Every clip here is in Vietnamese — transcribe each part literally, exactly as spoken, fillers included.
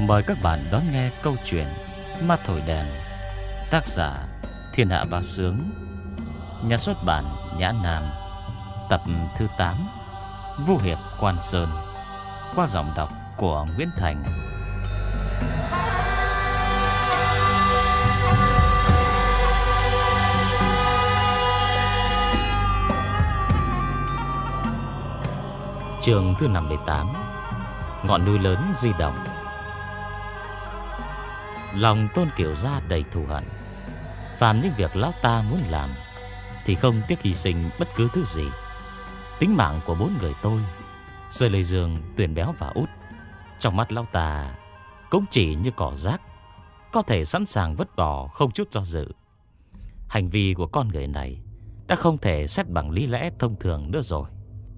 Mời các bạn đón nghe câu chuyện Ma Thổi Đèn, tác giả Thiên Hạ Bá Sướng, nhà xuất bản Nhã Nam, tập thứ tám, Vu Hiệp Quan Sơn, qua giọng đọc của Nguyễn Thành. Chương thứ năm mươi tám, ngọn núi lớn di động. Lòng Tôn Kiều Gia đầy thù hận. Phàm những việc lão ta muốn làm thì không tiếc hy sinh bất cứ thứ gì. Tính mạng của bốn người tôi, Rơi Lê Dương, Tuyền Béo và Út, trong mắt lão ta cũng chỉ như cỏ rác, có thể sẵn sàng vứt bỏ không chút do dự. Hành vi của con người này đã không thể xét bằng lý lẽ thông thường nữa rồi.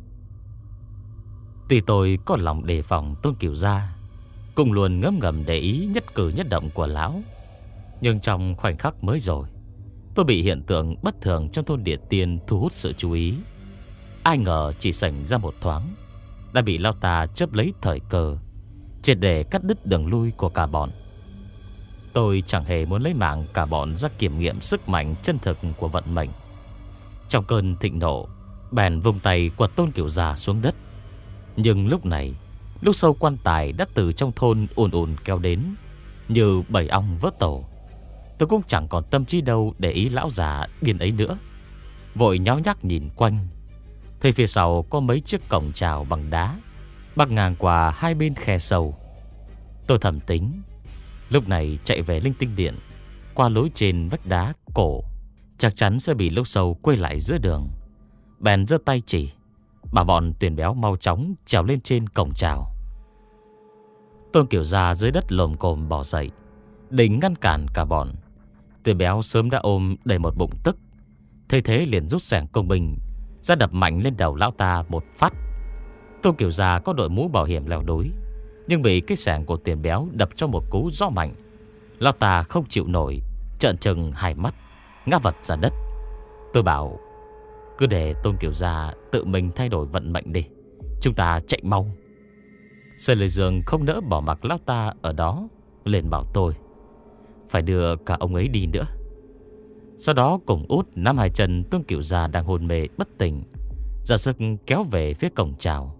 Tuy tôi có lòng đề phòng Tôn Kiều Gia, cũng luôn ngấm ngầm để ý nhất cử nhất động của lão, nhưng trong khoảnh khắc mới rồi, tôi bị hiện tượng bất thường trong thôn Địa Tiên thu hút sự chú ý. Ai ngờ chỉ xảy ra một thoáng đã bị lão ta chớp lấy thời cơ, triệt để cắt đứt đường lui của cả bọn. Tôi chẳng hề muốn lấy mạng cả bọn ra kiểm nghiệm sức mạnh chân thực của vận mệnh. Trong cơn thịnh nộ, bèn vùng tay quật Tôn Kiều Gia xuống đất. Nhưng lúc này, lúc sâu quan tài đã từ trong thôn ùn ùn kéo đến như bầy ong vớt tổ. Tôi cũng chẳng còn tâm trí đâu để ý lão già điên ấy nữa, vội nháo nhác nhìn quanh. Thấy phía sau có mấy chiếc cổng chào bằng đá bắc ngang qua hai bên khe sâu. Tôi thầm tính, lúc này chạy về Linh Tinh Điện qua lối trên vách đá cổ, chắc chắn sẽ bị lúc sâu quay lại giữa đường. Bèn giơ tay chỉ, bảo bọn Tuyền Béo mau chóng trèo lên trên cổng chào. Tôn Kiều Gia dưới đất lồm cồm bò dậy, định ngăn cản cả bọn. Tuyền Béo sớm đã ôm đầy một bụng tức, thấy thế liền rút xẻng công binh ra đập mạnh lên đầu lão ta một phát. Tôn Kiều Gia có đội mũ bảo hiểm leo núi, nhưng bị cái xẻng của Tuyền Béo đập cho một cú gió mạnh. Lão ta không chịu nổi, trợn trừng hai mắt, ngã vật ra đất. Tôi bảo, cứ để Tôn Kiều Gia tự mình thay đổi vận mệnh đi, chúng ta chạy mau. Rơi Lê Dương không nỡ bỏ mặc lão ta ở đó, liền bảo tôi phải đưa cả ông ấy đi nữa. Sau đó cùng Út nắm hai chân Tôn Kiều Gia đang hôn mê bất tỉnh, ra sức kéo về phía cổng chào.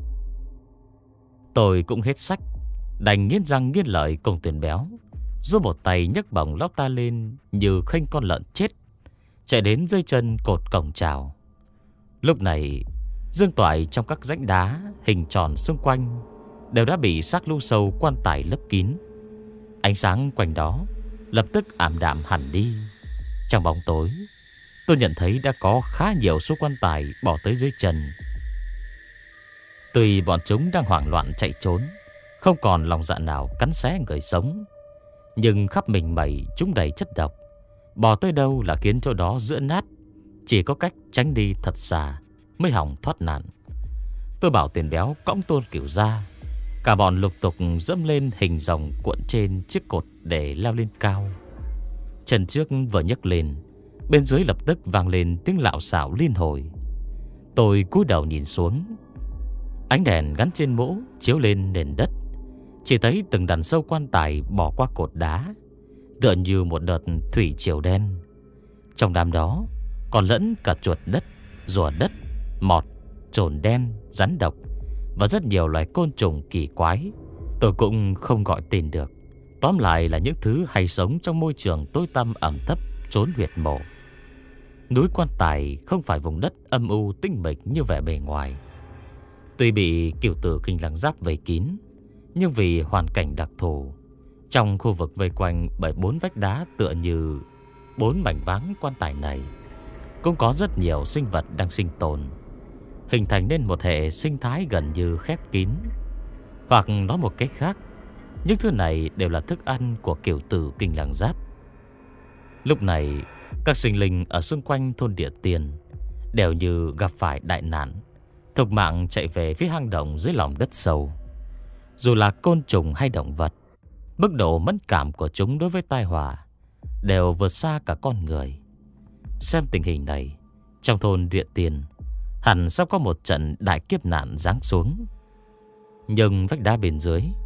Tôi cũng hết sách, đành nghiến răng nghiến lợi cùng Tuyền Béo, giúp một tay nhấc bổng lão ta lên như khênh con lợn chết, chạy đến dưới chân cột cổng chào. Lúc này, dương toại trong các rãnh đá hình tròn xung quanh đều đã bị xác lũ sâu quan tài lấp kín. Ánh sáng quanh đó lập tức ảm đạm hẳn đi. Trong bóng tối, tôi nhận thấy đã có khá nhiều số quan tài bỏ tới dưới chân. Tuy bọn chúng đang hoảng loạn chạy trốn, không còn lòng dạ nào cắn xé người sống, nhưng khắp mình mẩy chúng đầy chất độc, bỏ tới đâu là khiến chỗ đó giữa nát. Chỉ có cách tránh đi thật xa mới hỏng thoát nạn. Tôi bảo Tuyền Béo cõng Tôn Kiều Gia. Cả bọn lục tục dẫm lên hình rồng cuộn trên chiếc cột để leo lên cao. Chân trước vừa nhấc lên, bên dưới lập tức vang lên tiếng lạo xạo liên hồi. Tôi cúi đầu nhìn xuống. Ánh đèn gắn trên mũ chiếu lên nền đất, chỉ thấy từng đàn sâu quan tài bỏ qua cột đá, tựa như một đợt thủy triều đen. Trong đám đó còn lẫn cả chuột đất, rùa đất, mọt, trồn đen, rắn độc và rất nhiều loài côn trùng kỳ quái tôi cũng không gọi tên được. Tóm lại là những thứ hay sống trong môi trường tối tăm ẩm thấp trốn huyệt mộ. Núi quan tài không phải vùng đất âm u tinh mịch như vẻ bề ngoài. Tuy bị Cửu Tử Kinh Lăng Giáp vây kín, nhưng vì hoàn cảnh đặc thù, trong khu vực vây quanh bởi bốn vách đá tựa như bốn mảnh váng quan tài này, cũng có rất nhiều sinh vật đang sinh tồn, hình thành nên một hệ sinh thái gần như khép kín. Hoặc nói một cách khác, những thứ này đều là thức ăn của Cửu Tử Kinh Lăng Giáp. Lúc này, các sinh linh ở xung quanh thôn Địa Tiên đều như gặp phải đại nạn, thục mạng chạy về phía hang động dưới lòng đất sâu. Dù là côn trùng hay động vật, mức độ mẫn cảm của chúng đối với tai họa đều vượt xa cả con người. Xem tình hình này, trong thôn Địa Tiên hẳn sắp có một trận đại kiếp nạn giáng xuống. Nhưng vách đá bên dưới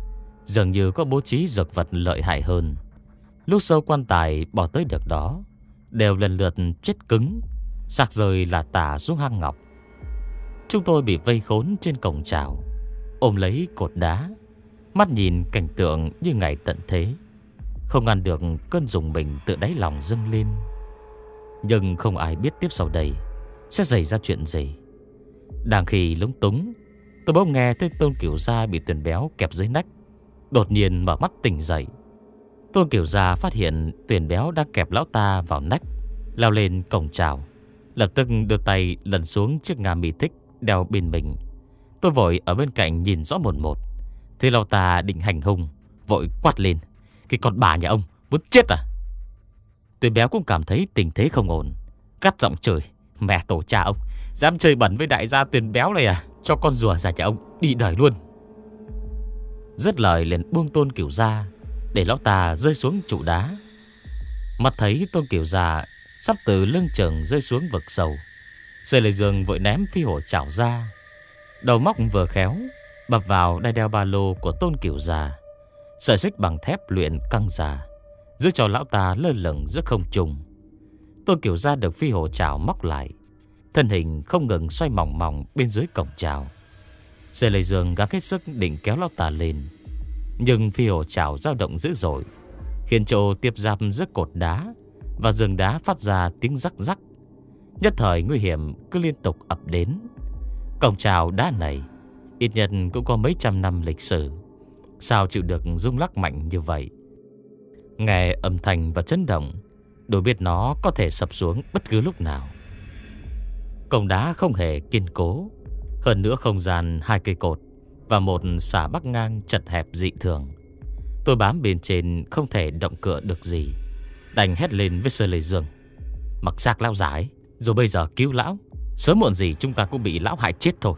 dường như có bố trí dược vật lợi hại hơn. Lúc sâu quan tài bỏ tới được đó đều lần lượt chết cứng, xác rơi là tả xuống hang ngọc. Chúng tôi bị vây khốn trên cổng chào, ôm lấy cột đá, mắt nhìn cảnh tượng như ngày tận thế, không ngăn được cơn rùng mình từ đáy lòng dâng lên. Nhưng không ai biết tiếp sau đây sẽ xảy ra chuyện gì. Đang khi lúng túng, tôi bỗng nghe thấy Tôn Kiểu Gia bị Tuyền Béo kẹp dưới nách, đột nhiên mở mắt tỉnh dậy. Tôn Kiểu Gia phát hiện Tuyền Béo đang kẹp lão ta vào nách, lao lên cổng chào, lập tức đưa tay lần xuống chiếc ngà mì thích đeo bên mình. Tôi vội ở bên cạnh nhìn rõ một một, thì lão ta định hành hung, vội quát lên: "Cái con bà nhà ông muốn chết à?" Tuyền Béo cũng cảm thấy tình thế không ổn, cắt giọng chửi: "Mẹ tổ cha ông, dám chơi bẩn với đại gia Tuyền Béo này à? Cho con rùa già nhà ông đi đời luôn." Dứt lời liền buông Tôn Kiểu Gia, để lão ta rơi xuống trụ đá. Mắt thấy Tôn Kiểu Gia sắp từ lưng chừng rơi xuống vực sâu, Sơi Lê Dương vội ném phi hổ chảo ra. Đầu móc vừa khéo bập vào đai đeo ba lô của Tôn Kiểu Gia. Sợi xích bằng thép luyện căng ra, giữ cho lão ta lơ lửng giữa không trung. Tôn Kiểu Gia được phi hổ chảo móc lại, thân hình không ngừng xoay mỏng mỏng bên dưới cổng chào. Sơi Lê Dương gắng hết sức định kéo lão ta lên, nhưng phi hổ chảo dao động dữ dội, khiến chỗ tiếp giáp giữa cột đá và giường đá phát ra tiếng rắc rắc. Nhất thời nguy hiểm cứ liên tục ập đến. Cổng chào đá này ít nhất cũng có mấy trăm năm lịch sử, sao chịu được rung lắc mạnh như vậy? Nghe âm thanh và chấn động, đủ biết nó có thể sập xuống bất cứ lúc nào. Cổng đá không hề kiên cố, hơn nữa không gian hai cây cột và một xà bắc ngang chật hẹp dị thường. Tôi bám bên trên không thể động cựa được gì, đành hét lên với Sơ Lê Dương: "Mặc xác lão giả ấy, rồi bây giờ cứu lão, sớm muộn gì chúng ta cũng bị lão hại chết thôi."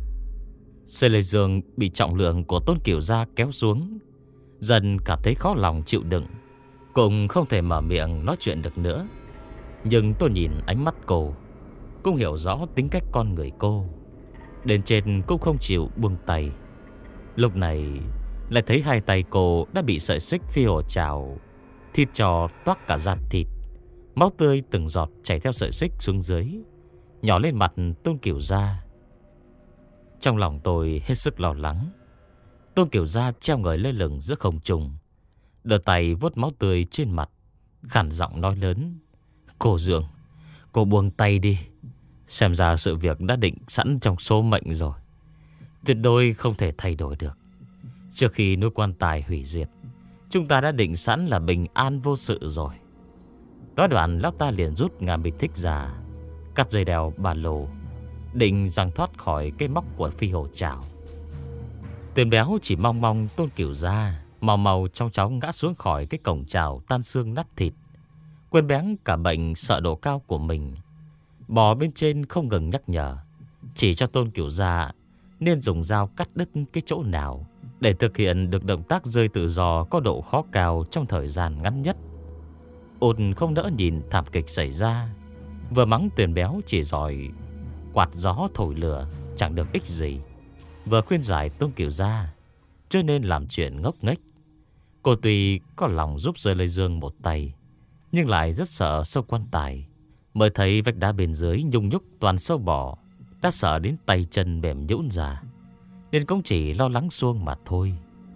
Sơ Lê Dương bị trọng lượng của Tôn Kiểu Gia kéo xuống, dần cảm thấy khó lòng chịu đựng, cũng không thể mở miệng nói chuyện được nữa. Nhưng tôi nhìn ánh mắt cô, cũng hiểu rõ tính cách con người cô. Đến trên cũng không chịu buông tay. Lúc này lại thấy hai tay cô đã bị sợi xích phi hổ chảo thịt trò toát cả da thịt. Máu tươi từng giọt chảy theo sợi xích xuống dưới, nhỏ lên mặt Tôn Kiểu Gia. Trong lòng tôi hết sức lo lắng. Tôn Kiểu Gia treo người lơ lửng giữa không trung, đưa tay vuốt máu tươi trên mặt, khản giọng nói lớn: "Cô Dương, cô buông tay đi. Xem ra sự việc đã định sẵn trong số mệnh rồi, tuyệt đối không thể thay đổi được. Trước khi núi quan tài hủy diệt, chúng ta đã định sẵn là bình an vô sự rồi." Nói đoạn lão ta liền rút ngà mịch thích ra, cắt dây đeo ba lô, định giằng thoát khỏi cái móc của phi hổ chảo. Tuyền Béo chỉ mong mong Tôn Kiểu Gia mau mau trong chóng ngã xuống khỏi cái cổng chảo tan xương nát thịt, quên bén cả bệnh sợ độ cao của mình. Bò bên trên không ngừng nhắc nhở, chỉ cho Tôn Kiểu Gia nên dùng dao cắt đứt cái chỗ nào để thực hiện được động tác rơi tự do có độ khó cao trong thời gian ngắn nhất. Út không đỡ nhìn thảm kịch xảy ra, vừa mắng Tuyền Béo chỉ giỏi quạt gió thổi lửa chẳng được ích gì, vừa khuyên giải Tôn Kiểu Gia chưa nên làm chuyện ngốc nghếch. Cô tuy có lòng giúp Sơ Lê Dương một tay, nhưng lại rất sợ sâu quan tài. Mới thấy vách đá bên dưới nhung nhúc toàn sâu bò, đã sợ đến tay chân mềm nhũn ra, nên cũng chỉ lo lắng xuông mà thôi.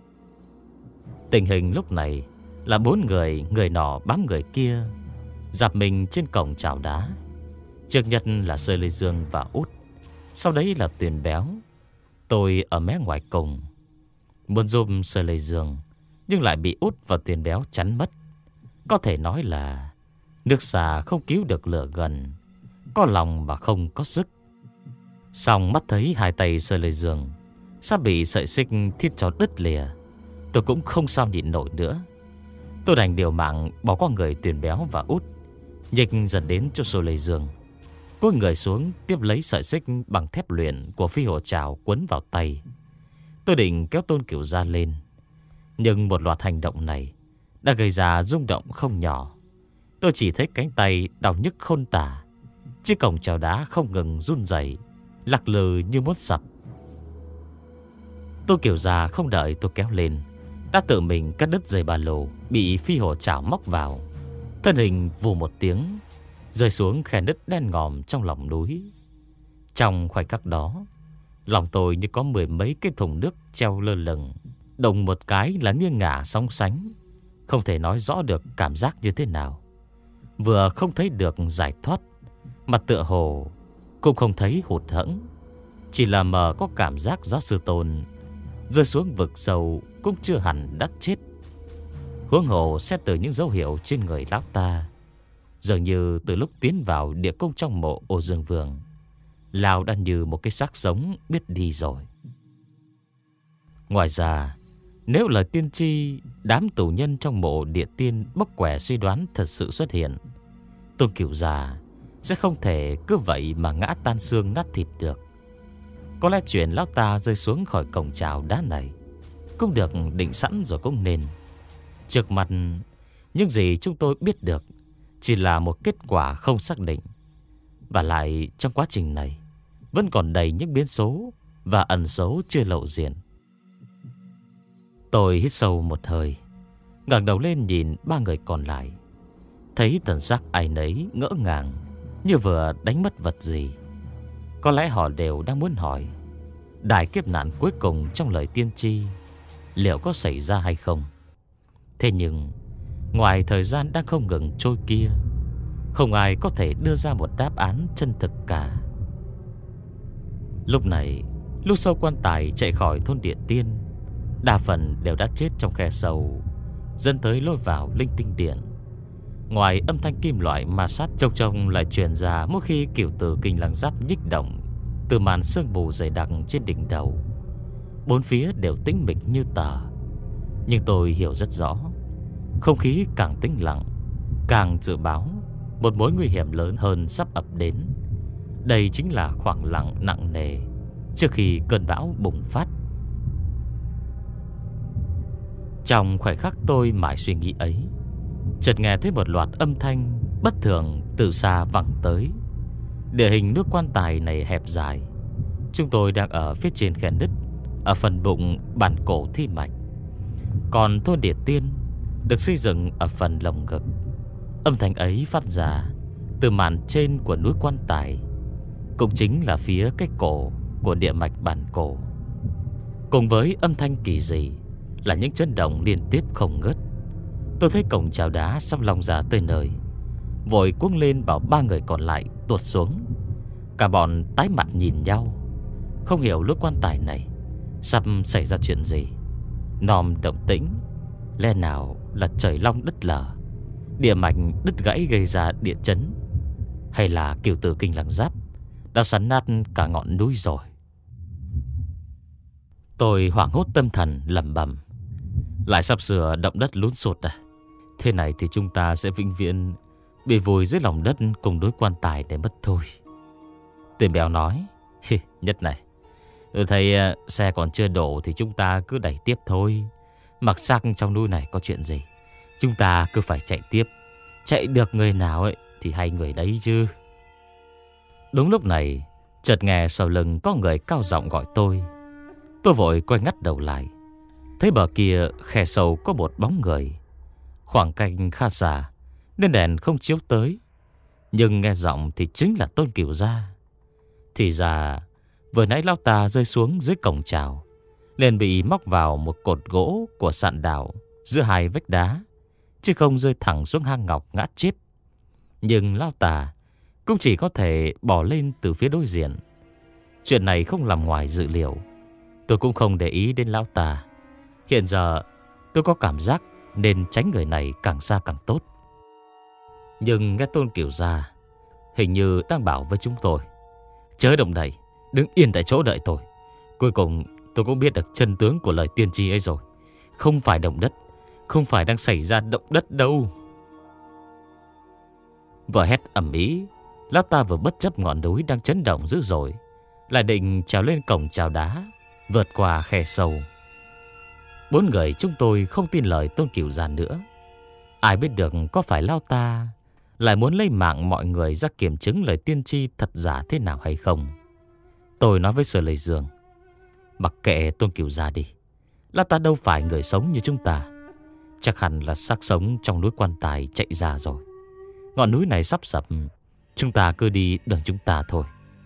Tình hình lúc này là bốn người, người nọ bám người kia, dạp mình trên cổng chào đá. Trước nhất là Sơ Lê Dương và Út, sau đấy là Tuyền Béo. Tôi ở mé ngoài cùng, muốn giúp Sơ Lê Dương, nhưng lại bị Út và Tuyền Béo chắn mất. Có thể nói là nước xa không cứu được lửa gần, có lòng mà không có sức. Xong mắt thấy hai tay Sơ Lê Dương sắp bị sợi xích thít cho đứt lìa, tôi cũng không sao nhịn nổi nữa. Tôi đành điều mạng bỏ qua người Tuyền Béo và Út, nhích dần đến cho Sơ Lê Dương, cúi người xuống tiếp lấy sợi xích bằng thép luyện của phi hổ chảo quấn vào tay. Tôi định kéo Tôn Kiểu Gia lên, nhưng một loạt hành động này đã gây ra rung động không nhỏ. Tôi chỉ thấy cánh tay đau nhức khôn tả, chiếc cổng chào đá không ngừng run rẩy, lắc lư như muốn sập. Tôn Kiểu Gia không đợi tôi kéo lên, đã tự mình cắt đứt dây ba lô bị phi hổ chảo móc vào. Thân hình vù một tiếng rơi xuống khe nứt đen ngòm trong lòng núi. Trong khoảnh khắc đó, lòng tôi như có mười mấy cái thùng nước treo lơ lửng, động một cái là nghiêng ngả sóng sánh, không thể nói rõ được cảm giác như thế nào. Vừa không thấy được giải thoát, mặt tựa hồ cũng không thấy hụt hẫng, chỉ là mờ có cảm giác giáo sư Tôn rơi xuống vực sâu cũng chưa hẳn đã chết. Huống hồ xét từ những dấu hiệu trên người lão ta, dường như từ lúc tiến vào địa cung trong mộ Ô Dương Vương, lão đã như một cái xác sống biết đi rồi. Ngoài ra, nếu lời tiên tri đám tù nhân trong mộ địa tiên bốc quẻ suy đoán thật sự xuất hiện, Tôn Cửu Già sẽ không thể cứ vậy mà ngã tan xương nát thịt được. Có lẽ chuyện lão ta rơi xuống khỏi cổng chào đá này cũng được định sẵn rồi cũng nên. Trước mặt, những gì chúng tôi biết được chỉ là một kết quả không xác định. Và lại trong quá trình này vẫn còn đầy những biến số và ẩn số chưa lộ diện. Tôi hít sâu một hơi, ngẩng đầu lên nhìn ba người còn lại, thấy thần sắc ai nấy ngỡ ngàng, như vừa đánh mất vật gì. Có lẽ họ đều đang muốn hỏi đại kiếp nạn cuối cùng trong lời tiên tri liệu có xảy ra hay không. Thế nhưng ngoài thời gian đang không ngừng trôi kia, không ai có thể đưa ra một đáp án chân thực cả. Lúc này, lũ sâu quan tài chạy khỏi thôn Địa Tiên đa phần đều đã chết trong khe sâu dẫn tới lôi vào linh tinh điện. Ngoài âm thanh kim loại ma sát trông trông lại truyền ra mỗi khi cửu tử kinh lăng giáp nhích động từ màn sương mù dày đặc trên đỉnh đầu, bốn phía đều tĩnh mịch như tờ. Nhưng tôi hiểu rất rõ, không khí càng tĩnh lặng càng dự báo một mối nguy hiểm lớn hơn sắp ập đến. Đây chính là khoảng lặng nặng nề trước khi cơn bão bùng phát. Trong khoảnh khắc tôi mãi suy nghĩ ấy, chợt nghe thấy một loạt âm thanh bất thường từ xa vẳng tới. Địa hình nước quan tài này hẹp dài. Chúng tôi đang ở phía trên khe nứt, ở phần bụng bản cổ thi mạch. Còn thôn Địa Tiên được xây dựng ở phần lồng ngực. Âm thanh ấy phát ra từ màn trên của núi quan tài, cũng chính là phía cái cổ của địa mạch bản cổ. Cùng với âm thanh kỳ dị là những chấn động liên tiếp không ngớt. Tôi thấy cổng chào đá sắp long ra tới nơi, vội cuống lên bảo ba người còn lại tuột xuống. Cả bọn tái mặt nhìn nhau, không hiểu lúc quan tài này sắp xảy ra chuyện gì. Nòm động tĩnh, lẽ nào là trời long đất lở, địa mạch đứt gãy gây ra địa chấn, hay là cửu tử kinh lăng giáp đã xoắn nát cả ngọn núi rồi. Tôi hoảng hốt tâm thần lẩm bẩm, lại sắp sửa động đất lún sụt à? Thế này thì chúng ta sẽ vĩnh viễn bị vùi dưới lòng đất cùng đối quan tài để mất thôi. Tuyển Béo nói, Nhất này, tôi thấy xe còn chưa đổ thì chúng ta cứ đẩy tiếp thôi. Mặc xác trong núi này có chuyện gì, chúng ta cứ phải chạy tiếp. Chạy được người nào ấy thì hay người đấy chứ. Đúng lúc này, chợt nghe sau lưng có người cao giọng gọi tôi. Tôi vội quay ngắt đầu lại, thấy bờ kia khe sâu có một bóng người. Khoảng cách khá xa nên đèn không chiếu tới, nhưng nghe giọng thì chính là Tôn Cửu Gia. Thì ra vừa nãy lão ta rơi xuống dưới cổng chào, liền bị móc vào một cột gỗ của sạn đảo giữa hai vách đá, chứ không rơi thẳng xuống hang ngọc ngã chết. Nhưng lão ta cũng chỉ có thể bỏ lên từ phía đối diện. Chuyện này không nằm ngoài dự liệu. Tôi cũng không để ý đến lão ta. Hiện giờ tôi có cảm giác nên tránh người này càng xa càng tốt. Nhưng nghe Tôn Cửu Gia hình như đang bảo với chúng tôi, chớ động đậy, đứng yên tại chỗ đợi tôi. Cuối cùng tôi cũng biết được chân tướng của lời tiên tri ấy rồi. Không phải động đất, không phải đang xảy ra động đất đâu. Vừa hét ầm ĩ, lão ta vừa bất chấp ngọn núi đang chấn động dữ dội, lại định trèo lên cổng chào đá, vượt qua khe sâu. Bốn người chúng tôi không tin lời Tôn Cửu Gia nữa. Ai biết được có phải lão ta lại muốn lấy mạng mọi người ra kiểm chứng lời tiên tri thật giả thế nào hay không. Tôi nói với Sở Lệ Dương, mặc kệ Tôn Cửu Gia đi, Là ta đâu phải người sống như chúng ta. Chắc hẳn là xác sống trong núi quan tài chạy ra rồi. Ngọn núi này sắp sập, chúng ta cứ đi đường chúng ta thôi.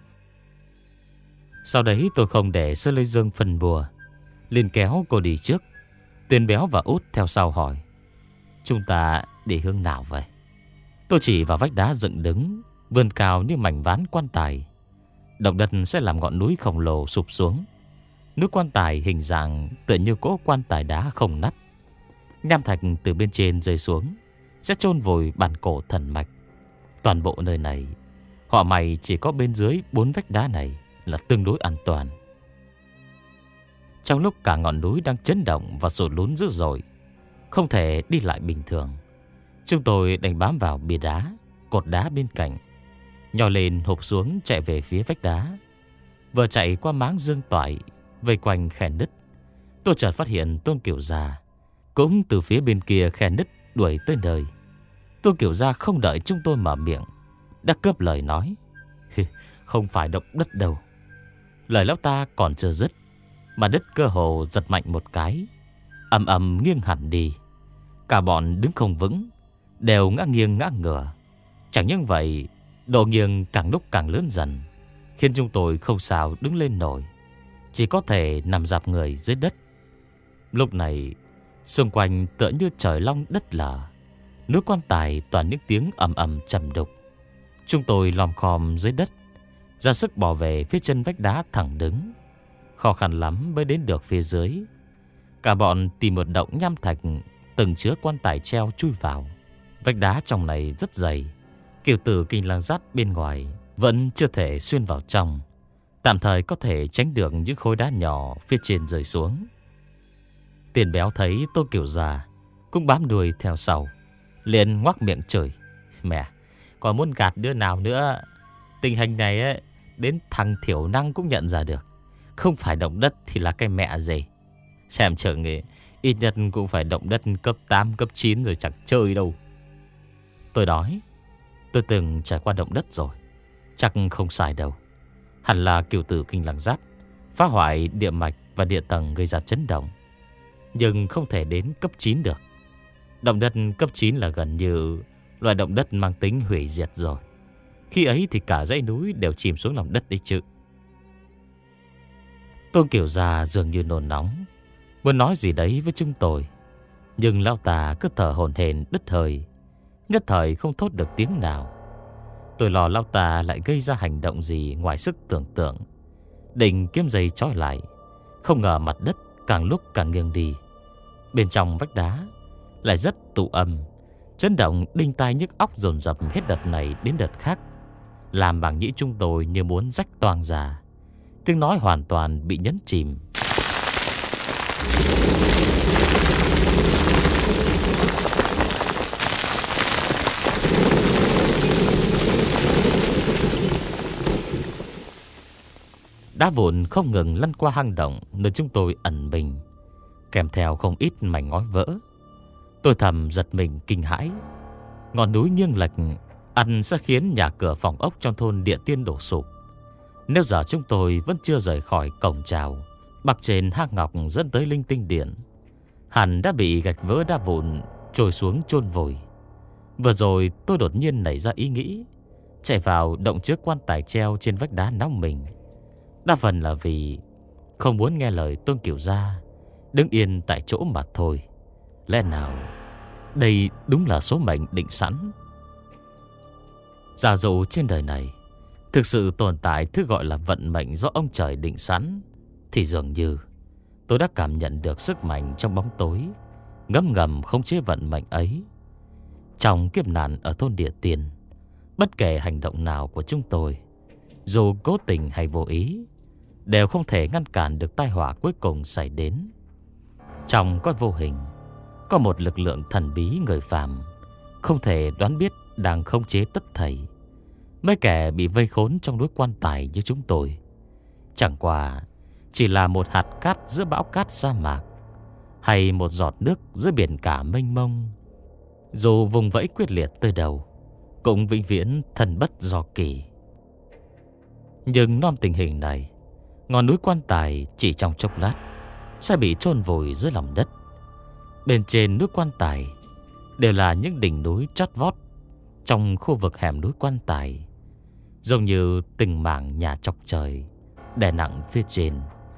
Sau đấy tôi không để Sơ Lê Dương phân bùa, liền kéo cô đi trước. Tuyền Béo và Út theo sau hỏi: chúng ta đi hướng nào vậy? Tôi chỉ vào vách đá dựng đứng, vươn cao như mảnh ván quan tài. Động đất sẽ làm ngọn núi khổng lồ sụp xuống. Núi quan tài hình dạng tựa như cỗ quan tài đá không nắp. Nham thạch từ bên trên rơi xuống sẽ chôn vùi bản cổ thần mạch. Toàn bộ nơi này, họ mày chỉ có bên dưới bốn vách đá này là tương đối an toàn. Trong lúc cả ngọn núi đang chấn động và sụt lún dữ dội, không thể đi lại bình thường, chúng tôi đành bám vào bia đá, cột đá bên cạnh, nhò lên hộp xuống chạy về phía vách đá. Vừa chạy qua máng dương toại vây quanh khe nứt, tôi chợt phát hiện Tôn Kiểu Gia cũng từ phía bên kia khe nứt đuổi tới nơi. Tôn Kiểu Gia không đợi chúng tôi mở miệng đã cướp lời nói: không phải động đất đâu. Lời lão ta còn chưa dứt, mà đất cơ hồ giật mạnh một cái, ầm ầm nghiêng hẳn đi. Cả bọn đứng không vững, đều ngã nghiêng ngã ngửa. Chẳng những vậy, độ nghiêng càng lúc càng lớn dần, khiến chúng tôi không sao đứng lên nổi, chỉ có thể nằm dạp người dưới đất. Lúc này, xung quanh tựa như trời long đất lở, núi quan tài toàn những tiếng ầm ầm trầm đục. Chúng tôi lom khom dưới đất, ra sức bò về phía chân vách đá thẳng đứng. Khó khăn lắm mới đến được phía dưới. Cả bọn tìm một động nham thạch từng chứa quan tài treo chui vào. Vách đá trong này rất dày, kiều tử kinh lang sắt bên ngoài vẫn chưa thể xuyên vào trong, tạm thời có thể tránh được những khối đá nhỏ phía trên rơi xuống. Tiền Béo thấy Tô Kiểu Gia cũng bám đuôi theo sau, liền ngoác miệng chửi: mẹ, còn muốn gạt đứa nào nữa? Tình hình này ấy, đến thằng thiểu năng cũng nhận ra được. Không phải động đất thì là cái mẹ gì. Xem chừng ấy, ít nhất cũng phải động đất cấp tám, cấp chín rồi chẳng chơi đâu. Tôi nói: tôi từng trải qua động đất rồi, chắc không sai đâu. Hẳn là kiều tử kinh lang giáp phá hoại địa mạch và địa tầng gây ra chấn động, nhưng không thể đến cấp chín được. Động đất cấp chín là gần như loại động đất mang tính hủy diệt rồi. Khi ấy thì cả dãy núi đều chìm xuống lòng đất đấy chứ. Tôn Kiểu Gia dường như nôn nóng, muốn nói gì đấy với chúng tôi, nhưng lão ta cứ thở hổn hển đứt hơi, nhất thời không thốt được tiếng nào. Tôi lo lão ta lại gây ra hành động gì ngoài sức tưởng tượng, định kiếm dây trói lại. Không ngờ mặt đất càng lúc càng nghiêng đi. Bên trong vách đá lại rất tụ âm, chấn động đinh tai nhức óc dồn dập hết đợt này đến đợt khác, làm màng nhĩ chúng tôi như muốn rách toang ra. Tiếng nói hoàn toàn bị nhấn chìm. Đá vụn không ngừng lăn qua hang động nơi chúng tôi ẩn mình, kèm theo không ít mảnh ngói vỡ. Tôi thầm giật mình kinh hãi. Ngọn núi nghiêng lệch ăn sẽ khiến nhà cửa phòng ốc trong thôn Địa Tiên đổ sụp. Nếu giờ chúng tôi vẫn chưa rời khỏi cổng chào bậc trên hang ngọc dẫn tới linh tinh điện, hẳn đã bị gạch vỡ đá vụn trôi xuống chôn vùi. Vừa rồi tôi đột nhiên nảy ra ý nghĩ chạy vào động trước quan tài treo trên vách đá nóng mình. Đa phần là vì không muốn nghe lời Tôn Kiểu Gia đứng yên tại chỗ mà thôi. Lẽ nào đây đúng là số mệnh định sẵn? Giả dụ trên đời này thực sự tồn tại thứ gọi là vận mệnh do ông trời định sẵn, thì dường như tôi đã cảm nhận được sức mạnh trong bóng tối ngấm ngầm khống chế vận mệnh ấy. Trong kiếp nạn ở thôn Địa Tiên, bất kể hành động nào của chúng tôi, dù cố tình hay vô ý, đều không thể ngăn cản được tai họa cuối cùng xảy đến. Trong coi vô hình, có một lực lượng thần bí người phàm không thể đoán biết đang khống chế tất thảy. Mấy kẻ bị vây khốn trong núi quan tài như chúng tôi chẳng qua chỉ là một hạt cát giữa bão cát sa mạc, hay một giọt nước giữa biển cả mênh mông. Dù vùng vẫy quyết liệt tới đầu, cũng vĩnh viễn thần bất do kỳ. Nhưng non tình hình này, ngọn núi quan tài chỉ trong chốc lát sẽ bị chôn vùi dưới lòng đất. Bên trên núi quan tài đều là những đỉnh núi chót vót trong khu vực hẻm núi quan tài, giống như từng mảng nhà chọc trời đè nặng phía trên.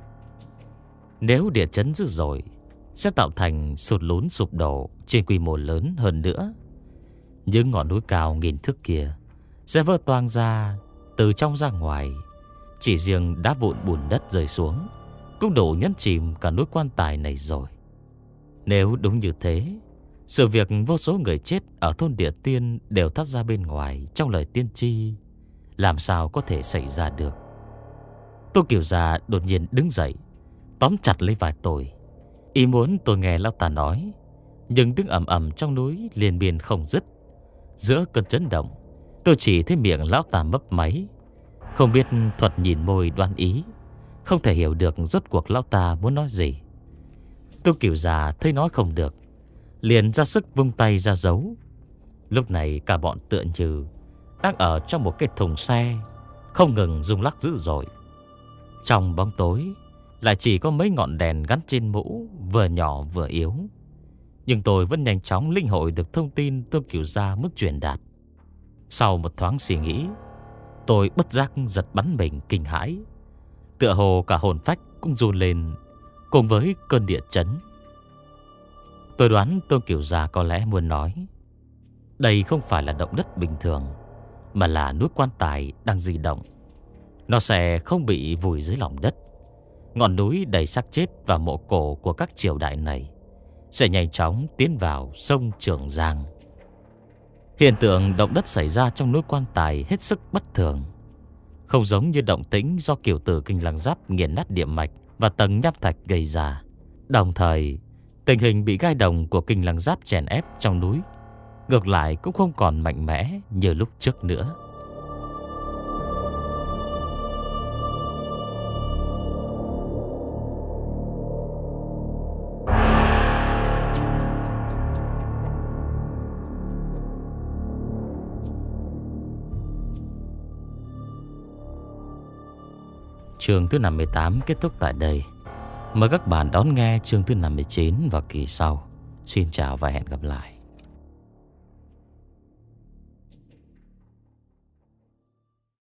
Nếu địa chấn dữ dội sẽ tạo thành sụt lún sụp đổ trên quy mô lớn hơn nữa. Những ngọn núi cao nghìn thước kia sẽ vỡ toang ra từ trong ra ngoài. Chỉ riêng đá vụn bùn đất rơi xuống cũng đủ nhấn chìm cả núi quan tài này rồi. Nếu đúng như thế, sự việc vô số người chết ở thôn Địa Tiên đều thoát ra bên ngoài trong lời tiên tri làm sao có thể xảy ra được. Tô Kiều Gia đột nhiên đứng dậy, tóm chặt lấy vai tôi, ý muốn tôi nghe lão ta nói. Nhưng tiếng ầm ầm trong núi liền miên không dứt. Giữa cơn chấn động, tôi chỉ thấy miệng lão ta mấp máy, không biết thuật nhìn môi đoán ý, không thể hiểu được rốt cuộc lão ta muốn nói gì. Tô Kiều Gia thấy nói không được, liền ra sức vung tay ra dấu. Lúc này cả bọn tựa như đang ở trong một cái thùng xe không ngừng rung lắc dữ dội. Trong bóng tối lại chỉ có mấy ngọn đèn gắn trên mũ, vừa nhỏ vừa yếu. Nhưng tôi vẫn nhanh chóng linh hội được thông tin Tô Kiều Gia muốn truyền đạt. Sau một thoáng suy nghĩ, tôi bất giác giật bắn mình kinh hãi, tựa hồ cả hồn phách cũng run lên cùng với cơn địa chấn. Tôi đoán Tô Kiều Gia có lẽ muốn nói đây không phải là động đất bình thường, mà là núi quan tài đang di động. Nó sẽ không bị vùi dưới lòng đất. Ngọn núi đầy xác chết và mộ cổ của các triều đại này sẽ nhanh chóng tiến vào sông Trường Giang. Hiện tượng động đất xảy ra trong núi quan tài hết sức bất thường, không giống như động tĩnh do kiểu tử Kinh Lăng Giáp nghiền nát địa mạch và tầng nham thạch gây ra. Đồng thời, tình hình bị gai đồng của Kinh Lăng Giáp chèn ép trong núi ngược lại cũng không còn mạnh mẽ như lúc trước nữa. Chương thứ năm mươi tám kết thúc tại đây. Mời các bạn đón nghe chương thứ năm mươi chín vào kỳ sau. Xin chào và hẹn gặp lại.